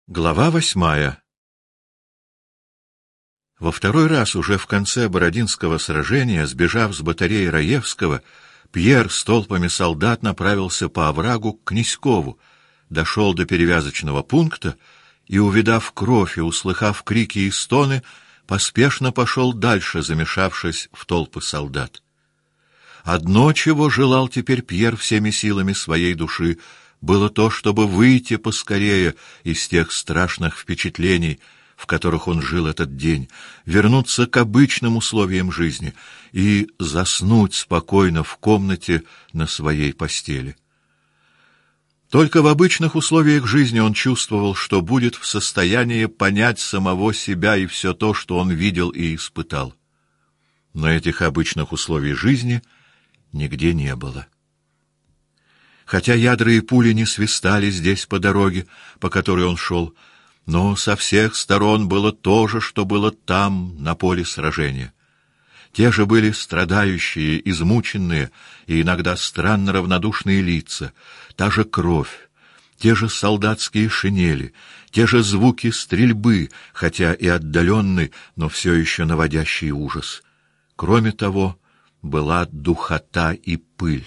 Глава 8. Во второй раз уже в конце Бородинского сражения, сбежав с батареи Раевского, Пьер с толпами солдат направился по оврагу к Князькову, дошел до перевязочного пункта и, увидав кровь и услыхав крики и стоны, поспешно пошел дальше, замешавшись в толпы солдат. Одно, чего желал теперь Пьер всеми силами своей души, было то, чтобы выйти поскорее из тех страшных впечатлений, в которых он жил этот день, вернуться к обычным условиям жизни и заснуть спокойно в комнате на своей постели. Только в обычных условиях жизни он чувствовал, что будет в состоянии понять самого себя и все то, что он видел и испытал. Но этих обычных условий жизни нигде не было. Хотя ядра и пули не свистали здесь по дороге, по которой он шел, но со всех сторон было то же, что было там, на поле сражения. Те же были страдающие, измученные и иногда странно равнодушные лица, та же кровь, те же солдатские шинели, те же звуки стрельбы, хотя и отдаленный, но все еще наводящий ужас. Кроме того, была духота и пыль.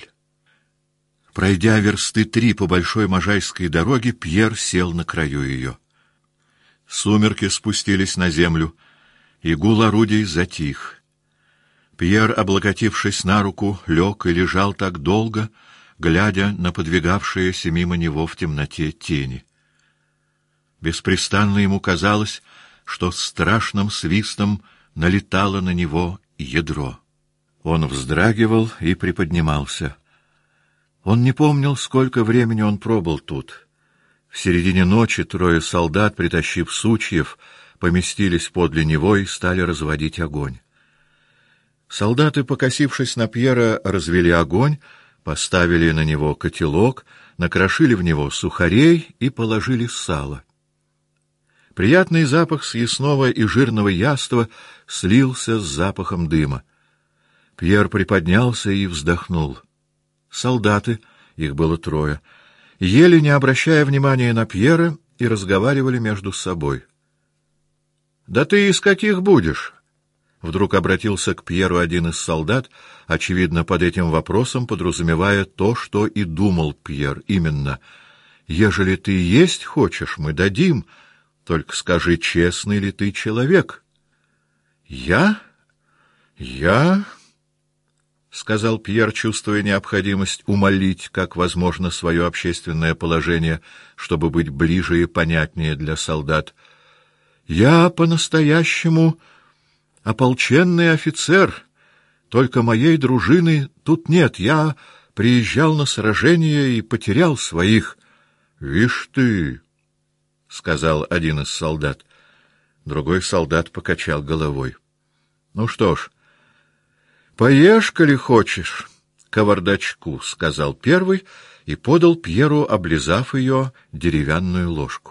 Пройдя версты 3 по большой Можайской дороге, Пьер сел на краю ее. Сумерки спустились на землю, и гул орудий затих. Пьер, облокотившись на руку, лег и лежал так долго, глядя на подвигавшиеся мимо него в темноте тени. Беспрестанно ему казалось, что страшным свистом налетало на него ядро. Он вздрагивал и приподнимался. Он не помнил, сколько времени он пробыл тут. В середине ночи 3 солдат, притащив сучьев, поместились подле него и стали разводить огонь. Солдаты, покосившись на Пьера, развели огонь, поставили на него котелок, накрошили в него сухарей и положили сало. Приятный запах съестного и жирного яства слился с запахом дыма. Пьер приподнялся и вздохнул. Солдаты, их было 3, ели, не обращая внимания на Пьера, и разговаривали между собой. — Да ты из каких будешь? — вдруг обратился к Пьеру один из солдат, очевидно, под этим вопросом подразумевая то, что и думал Пьер, именно: «Ежели ты есть хочешь, мы дадим, только скажи, честный ли ты человек?» «Я? — сказал Пьер, чувствуя необходимость умалить, как возможно, свое общественное положение, чтобы быть ближе и понятнее для солдат. — Я по-настоящему ополченный офицер, только моей дружины тут нет. Я приезжал на сражение и потерял своих. — Вишь ты, — сказал один из солдат. Другой солдат покачал головой. — Ну что ж, поешь, коли хочешь, кавардачку, — сказал первый и подал Пьеру, облизав ее, деревянную ложку.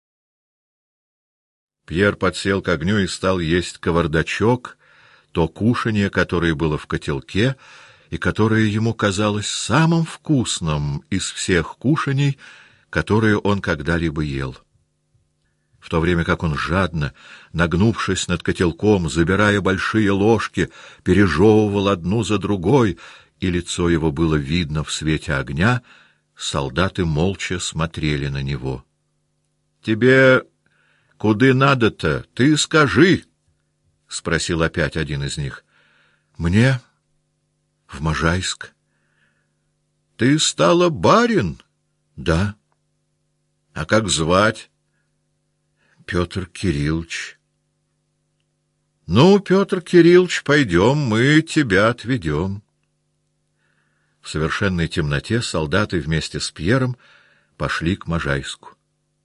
Пьер подсел к огню и стал есть кавардачок, то кушанье, которое было в котелке, и которое ему казалось самым вкусным из всех кушаний, которые он когда-либо ел. В то время как он жадно, нагнувшись над котелком, забирая большие ложки, пережевывал одну за другой, и лицо его было видно в свете огня, солдаты молча смотрели на него. — Тебе куды надо-то? Ты скажи! — спросил опять один из них. — Мне в Можайск. — Ты стала барин? — Да. — А как звать? Петр Кириллович. — Ну, Петр Кириллович, пойдем, мы тебя отведем. В совершенной темноте солдаты вместе с Пьером пошли к Можайску.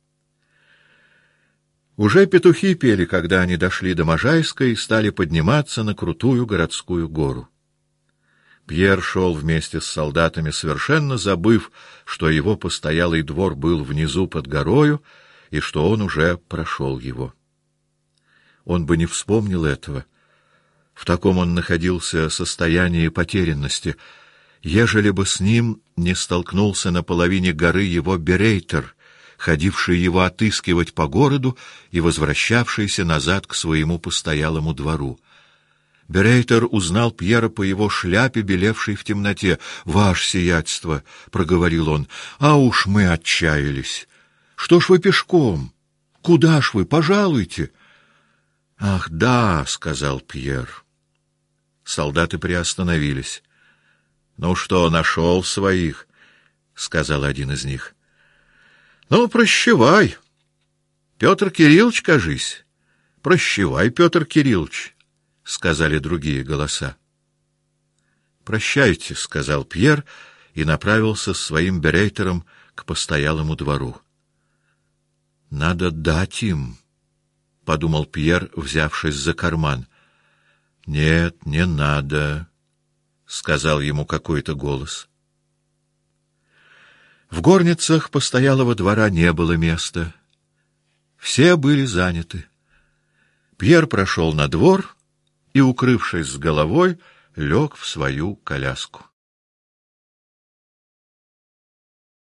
Уже петухи пели, когда они дошли до Можайска и стали подниматься на крутую городскую гору. Пьер шел вместе с солдатами, совершенно забыв, что его постоялый двор был внизу под горою, и что он уже прошел его. Он бы не вспомнил этого. В таком он находился состоянии потерянности, ежели бы с ним не столкнулся на половине горы его берейтер, ходивший его отыскивать по городу и возвращавшийся назад к своему постоялому двору. Берейтер узнал Пьера по его шляпе, белевшей в темноте. «Ваше сиятельство», — проговорил он, — «а уж мы отчаялись. Что ж вы пешком? Куда ж вы? Пожалуйте». «Ах, да», — сказал Пьер. Солдаты приостановились. «Ну что, нашел своих?» — сказал один из них. «Ну, прощавай. Петр Кириллович, кажись. Прощавай, Петр Кириллович», — сказали другие голоса. «Прощайте», — сказал Пьер и направился с своим берейтером к постоялому двору. «Надо дать им», — подумал Пьер, взявшись за карман. «Нет, не надо», — сказал ему какой-то голос. В горницах постоялого двора не было места. Все были заняты. Пьер прошел на двор и, укрывшись с головой, лег в свою коляску.